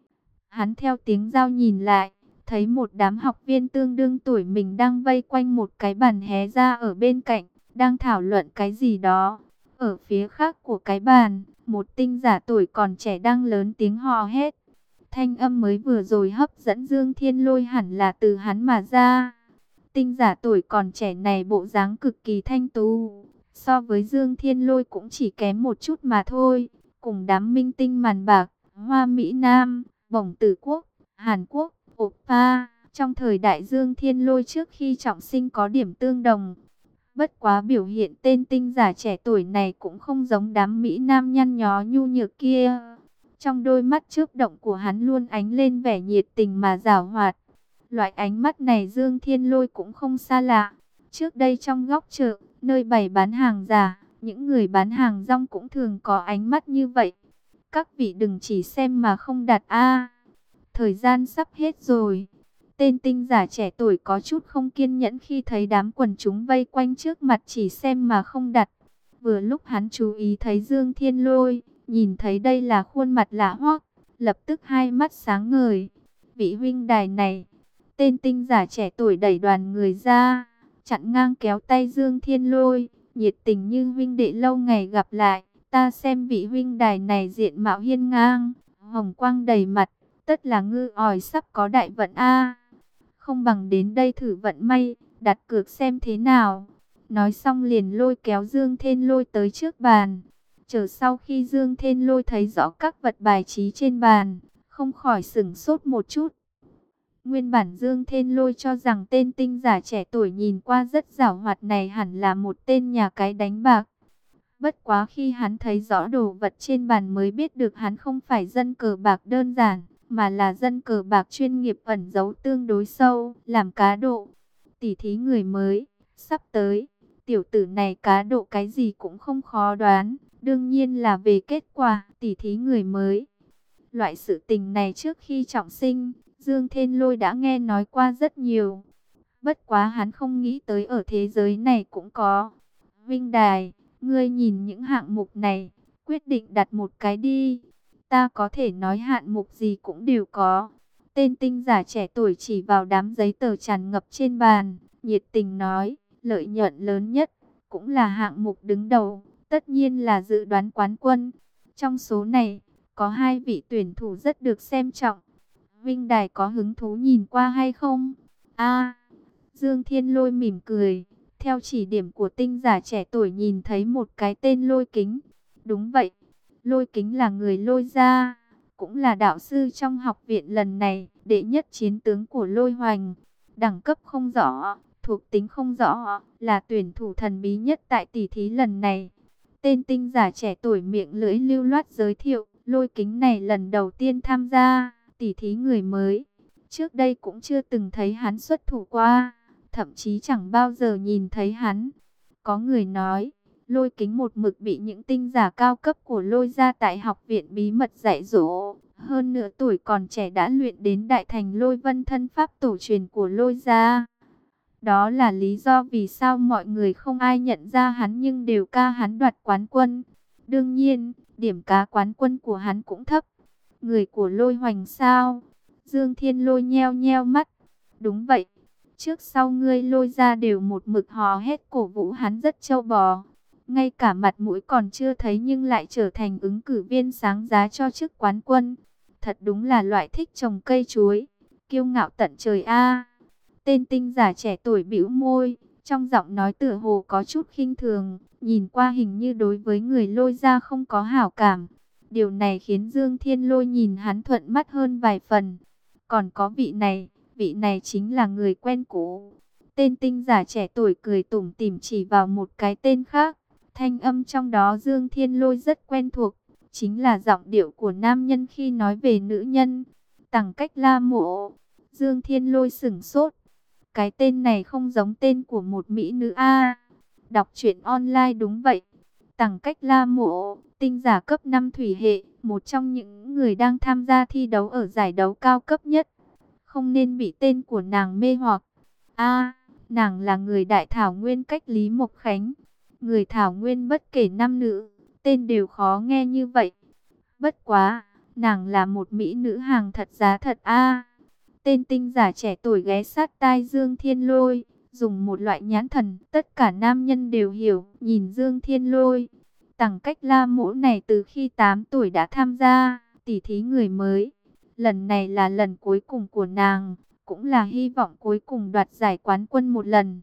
Hắn theo tiếng giao nhìn lại, thấy một đám học viên tương đương tuổi mình đang vây quanh một cái bàn hé ra ở bên cạnh, đang thảo luận cái gì đó. Ở phía khác của cái bàn, một tinh giả tuổi còn trẻ đang lớn tiếng hò hét. Thanh âm mới vừa rồi hấp dẫn Dương Thiên Lôi hẳn là từ hắn mà ra. Tinh giả tuổi còn trẻ này bộ dáng cực kỳ thanh tú, so với Dương Thiên Lôi cũng chỉ kém một chút mà thôi. Cùng đám minh tinh màn bạc, Hoa Mỹ Nam, Bổng Tử Quốc, Hàn Quốc, Oppa, trong thời đại Dương Thiên Lôi trước khi trọng sinh có điểm tương đồng. Bất quá biểu hiện tên tinh giả trẻ tuổi này cũng không giống đám Mỹ Nam nhăn nhó nhu nhược kia. Trong đôi mắt chớp động của hắn luôn ánh lên vẻ nhiệt tình mà giảo hoạt. Loại ánh mắt này Dương Thiên Lôi cũng không xa lạ. Trước đây trong góc chợ, nơi bày bán hàng giả, những người bán hàng rong cũng thường có ánh mắt như vậy. Các vị đừng chỉ xem mà không đặt a. Thời gian sắp hết rồi. Tên tinh giả trẻ tuổi có chút không kiên nhẫn khi thấy đám quần chúng vây quanh trước mặt chỉ xem mà không đặt. Vừa lúc hắn chú ý thấy Dương Thiên Lôi, nhìn thấy đây là khuôn mặt lạ hoắc, lập tức hai mắt sáng ngời. Vị huynh đài này, tên tinh giả trẻ tuổi đẩy đoàn người ra, chặn ngang kéo tay Dương Thiên Lôi, nhiệt tình như huynh đệ lâu ngày gặp lại. Ta xem vị huynh đài này diện mạo hiên ngang, hồng quang đầy mặt, tất là ngư ỏi sắp có đại vận a. Không bằng đến đây thử vận may, đặt cược xem thế nào. Nói xong liền lôi kéo Dương Thiên Lôi tới trước bàn. Chờ sau khi Dương Thiên Lôi thấy rõ các vật bài trí trên bàn, không khỏi sửng sốt một chút. Nguyên bản Dương Thiên Lôi cho rằng tên tinh giả trẻ tuổi nhìn qua rất giảo hoạt này hẳn là một tên nhà cái đánh bạc. Bất quá khi hắn thấy rõ đồ vật trên bàn mới biết được hắn không phải dân cờ bạc đơn giản, mà là dân cờ bạc chuyên nghiệp ẩn giấu tương đối sâu, làm cá độ. Tỷ thí người mới, sắp tới, tiểu tử này cá độ cái gì cũng không khó đoán, đương nhiên là về kết quả tỷ thí người mới. Loại sự tình này trước khi trọng sinh, Dương Thiên Lôi đã nghe nói qua rất nhiều. Bất quá hắn không nghĩ tới ở thế giới này cũng có. Vinh Đài, ngươi nhìn những hạng mục này, quyết định đặt một cái đi. Ta có thể nói hạng mục gì cũng đều có. Tên tinh giả trẻ tuổi chỉ vào đám giấy tờ tràn ngập trên bàn, nhiệt tình nói, lợi nhuận lớn nhất, cũng là hạng mục đứng đầu, tất nhiên là dự đoán quán quân. Trong số này, có hai vị tuyển thủ rất được xem trọng. Vinh Đài có hứng thú nhìn qua hay không? A, Dương Thiên Lôi mỉm cười, Theo chỉ điểm của tinh giả trẻ tuổi nhìn thấy một cái tên Lôi Kính. Đúng vậy, Lôi Kính là người Lôi gia, cũng là đạo sư trong học viện lần này, đệ nhất chiến tướng của Lôi Hoành. Đẳng cấp không rõ, thuộc tính không rõ, là tuyển thủ thần bí nhất tại tỷ thí lần này. Tên tinh giả trẻ tuổi miệng lưỡi lưu loát giới thiệu, Lôi Kính này lần đầu tiên tham gia tỷ thí người mới. Trước đây cũng chưa từng thấy hắn xuất thủ qua, thậm chí chẳng bao giờ nhìn thấy hắn. Có người nói, Lôi Kính một mực bị những tinh giả cao cấp của Lôi gia tại học viện bí mật dạy dỗ. Hơn nửa tuổi còn trẻ đã luyện đến đại thành Lôi Vân thân pháp tổ truyền của Lôi gia. Đó là lý do vì sao mọi người không ai nhận ra hắn nhưng đều ca hắn đoạt quán quân. Đương nhiên, điểm cá quán quân của hắn cũng thấp. Người của Lôi Hoành sao? Dương Thiên Lôi nheo nheo mắt. Đúng vậy, trước sau ngươi Lôi ra đều một mực hò hét cổ vũ hắn rất trâu bò. Ngay cả mặt mũi còn chưa thấy nhưng lại trở thành ứng cử viên sáng giá cho chức quán quân. Thật đúng là loại thích trồng cây chuối, kiêu ngạo tận trời a. Tên tinh giả trẻ tuổi bĩu môi, trong giọng nói tựa hồ có chút khinh thường, nhìn qua hình như đối với người Lôi ra không có hảo cảm. Điều này khiến Dương Thiên Lôi nhìn hắn thuận mắt hơn vài phần. Còn có vị này, vị này chính là người quen cũ. Tên tinh giả trẻ tuổi cười tủm tỉm chỉ vào một cái tên khác. Thanh âm trong đó Dương Thiên Lôi rất quen thuộc, chính là giọng điệu của nam nhân khi nói về nữ nhân. Tằng Cách La Mộ. Dương Thiên Lôi sửng sốt. Cái tên này không giống tên của một mỹ nữ a. Đọc truyện online đúng vậy. Tằng Cách La Mộ, tinh giả cấp năm thủy hệ, một trong những người đang tham gia thi đấu ở giải đấu cao cấp nhất. Không nên bị tên của nàng mê hoặc. A, nàng là người Đại Thảo Nguyên cách Lý Mộc Khánh. Người Thảo Nguyên bất kể nam nữ, tên đều khó nghe như vậy. Bất quá, nàng là một mỹ nữ hàng thật giá thật a. Tên tinh giả trẻ tuổi ghé sát tai Dương Thiên Lôi, dùng một loại nhãn thần, tất cả nam nhân đều hiểu, nhìn Dương Thiên Lôi. Tằng Cách La Mộ này từ khi tám tuổi đã tham gia tỷ thí người mới. Lần này là lần cuối cùng của nàng, cũng là hy vọng cuối cùng đoạt giải quán quân một lần.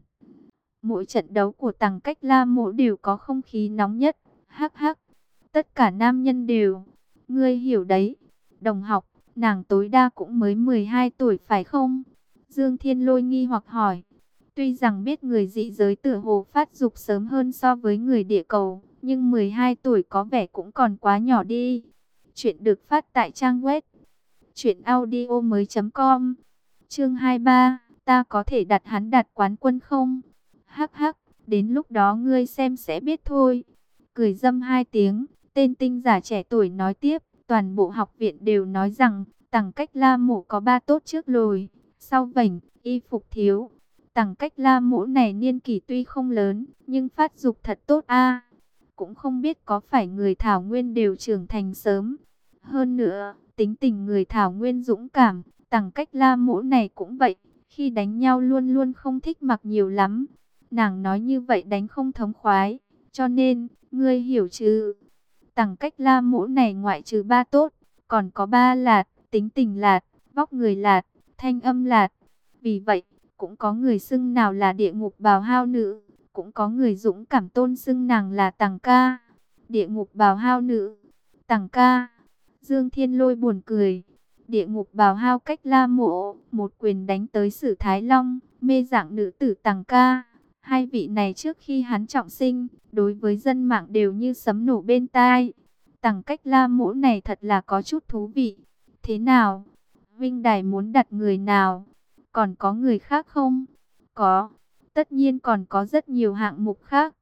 Mỗi trận đấu của Tằng Cách La Mộ đều có không khí nóng nhất. Hắc hắc, tất cả nam nhân đều, ngươi hiểu đấy. Đồng học, nàng tối đa cũng mới mười hai tuổi phải không? Dương Thiên Lôi nghi hoặc hỏi. Tuy rằng biết người dị giới tựa hồ phát dục sớm hơn so với người địa cầu, nhưng mười hai tuổi có vẻ cũng còn quá nhỏ đi. Chuyện được phát tại trang web truyện audio mới chấm com. Chương hai mươi ba, ta có thể đặt hắn đặt quán quân không? Hắc hắc, đến lúc đó ngươi xem sẽ biết thôi. Cười dâm hai tiếng, tên tinh giả trẻ tuổi nói tiếp, toàn bộ học viện đều nói rằng Tằng Cách La Mộ có ba tốt trước lồi, sau vảnh, y phục thiếu. Tằng Cách La Mộ này niên kỷ tuy không lớn, nhưng phát dục thật tốt a. Cũng không biết có phải người Thảo Nguyên đều trưởng thành sớm. Hơn nữa, tính tình người Thảo Nguyên dũng cảm, Tằng Cách La Mộ này cũng vậy, khi đánh nhau luôn luôn không thích mặc nhiều lắm. Nàng nói như vậy đánh không thống khoái, cho nên, ngươi hiểu chứ? Tằng Cách La Mộ này ngoại trừ ba tốt, còn có ba lạt, tính tình lạt, vóc người lạt, thanh âm lạt. Vì vậy, cũng có người xưng nào là địa ngục bào hao nữ, cũng có người dũng cảm tôn xưng nàng là Tằng ca. Địa ngục bào hao nữ, Tằng ca. Dương Thiên Lôi buồn cười. Địa ngục bào hao Cách La Mộ, một quyền đánh tới Sử Thái Long, mê dạng nữ tử Tằng ca. Hai vị này trước khi hắn trọng sinh, đối với dân mạng đều như sấm nổ bên tai. Tằng Cách La Mộ này thật là có chút thú vị. Thế nào? Vinh Đài muốn đặt người nào? Còn có người khác không? Có. Tất nhiên còn có rất nhiều hạng mục khác.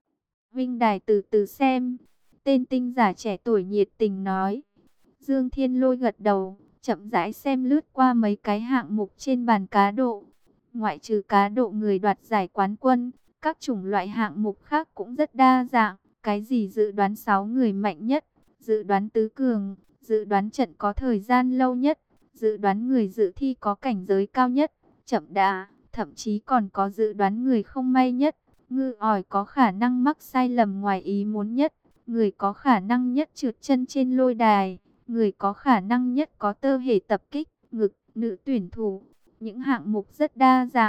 Vinh Đài từ từ xem. Tên tinh giả trẻ tuổi nhiệt tình nói. Dương Thiên Lôi gật đầu, chậm rãi xem lướt qua mấy cái hạng mục trên bàn cá độ. Ngoại trừ cá độ người đoạt giải quán quân, các chủng loại hạng mục khác cũng rất đa dạng. Cái gì dự đoán sáu người mạnh nhất, dự đoán tứ cường, dự đoán trận có thời gian lâu nhất, dự đoán người dự thi có cảnh giới cao nhất, chậm đã, thậm chí còn có dự đoán người không may nhất, ngư ỏi có khả năng mắc sai lầm ngoài ý muốn nhất, người có khả năng nhất trượt chân trên lôi đài, người có khả năng nhất có tơ hề tập kích, ngực, nữ tuyển thủ. Những hạng mục rất đa dạng,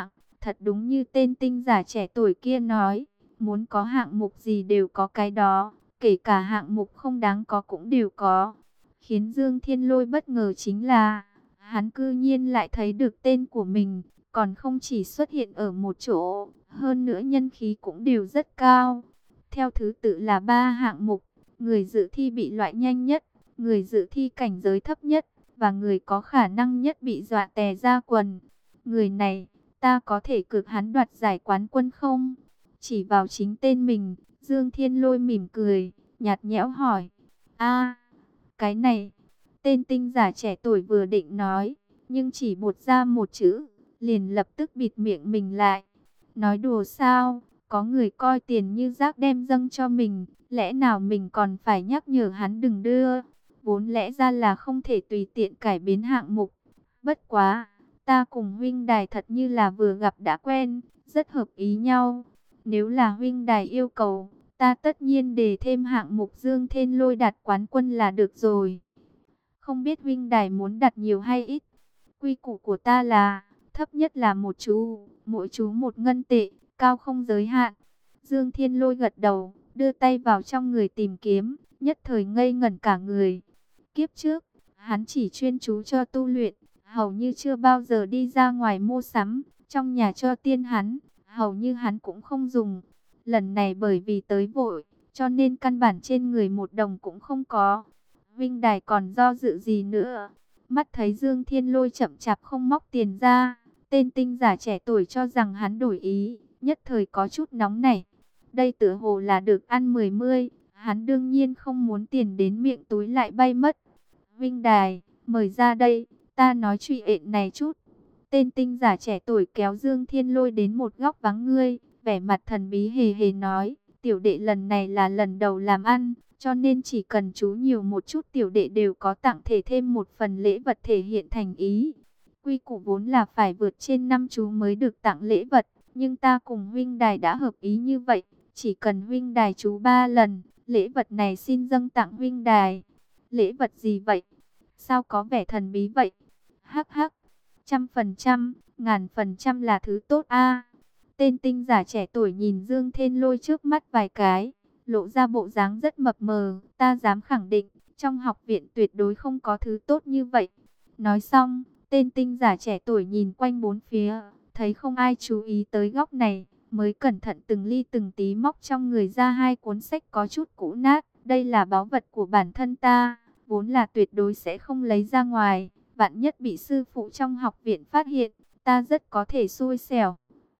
thật đúng như tên tinh giả trẻ tuổi kia nói, muốn có hạng mục gì đều có cái đó, kể cả hạng mục không đáng có cũng đều có. Khiến Dương Thiên Lôi bất ngờ chính là, hắn cư nhiên lại thấy được tên của mình, còn không chỉ xuất hiện ở một chỗ, hơn nữa nhân khí cũng đều rất cao. Theo thứ tự là ba hạng mục, người dự thi bị loại nhanh nhất, người dự thi cảnh giới thấp nhất, và người có khả năng nhất bị dọa tè ra quần. Người này, ta có thể cực hắn đoạt giải quán quân không? Chỉ vào chính tên mình, Dương Thiên Lôi mỉm cười, nhạt nhẽo hỏi. A, cái này, tên tinh giả trẻ tuổi vừa định nói, nhưng chỉ buột ra một chữ, liền lập tức bịt miệng mình lại. Nói đùa sao, có người coi tiền như rác đem dâng cho mình, lẽ nào mình còn phải nhắc nhở hắn đừng đưa? Vốn lẽ ra là không thể tùy tiện cải biến hạng mục. Bất quá, ta cùng huynh đài thật như là vừa gặp đã quen, rất hợp ý nhau. Nếu là huynh đài yêu cầu, ta tất nhiên đề thêm hạng mục Dương Thiên Lôi đạt quán quân là được rồi. Không biết huynh đài muốn đặt nhiều hay ít? Quy củ của ta là, thấp nhất là một chú, mỗi chú một ngân tệ, cao không giới hạn. Dương Thiên Lôi gật đầu, đưa tay vào trong người tìm kiếm, nhất thời ngây ngẩn cả người. Kiếp trước, hắn chỉ chuyên chú cho tu luyện, hầu như chưa bao giờ đi ra ngoài mua sắm, trong nhà cho tiên hắn, hầu như hắn cũng không dùng. Lần này bởi vì tới vội, cho nên căn bản trên người một đồng cũng không có. Vinh Đài còn do dự gì nữa? Mắt thấy Dương Thiên Lôi chậm chạp không móc tiền ra, tên tinh giả trẻ tuổi cho rằng hắn đổi ý, nhất thời có chút nóng nảy. Đây tựa hồ là được ăn mười mươi, hắn đương nhiên không muốn tiền đến miệng túi lại bay mất. Vinh Đài, mời ra đây, ta nói chuyện này chút. Tên tinh giả trẻ tuổi kéo Dương Thiên Lôi đến một góc vắng ngươi, vẻ mặt thần bí hề hề nói, tiểu đệ lần này là lần đầu làm ăn, cho nên chỉ cần chú nhiều một chút tiểu đệ đều có tặng thể thêm một phần lễ vật thể hiện thành ý. Quy củ vốn là phải vượt trên năm chú mới được tặng lễ vật, nhưng ta cùng huynh đài đã hợp ý như vậy, chỉ cần huynh đài chú ba lần, lễ vật này xin dâng tặng huynh đài. Lễ vật gì vậy? Sao có vẻ thần bí vậy? Hắc hắc, trăm phần trăm, ngàn phần trăm là thứ tốt a. Tên tinh giả trẻ tuổi nhìn Dương Thiên Lôi trước mắt vài cái, lộ ra bộ dáng rất mập mờ. Ta dám khẳng định, trong học viện tuyệt đối không có thứ tốt như vậy. Nói xong, tên tinh giả trẻ tuổi nhìn quanh bốn phía, thấy không ai chú ý tới góc này, mới cẩn thận từng ly từng tí móc trong người ra hai cuốn sách có chút cũ nát. Đây là báu vật của bản thân ta, vốn là tuyệt đối sẽ không lấy ra ngoài. Vạn nhất bị sư phụ trong học viện phát hiện, ta rất có thể xui xẻo.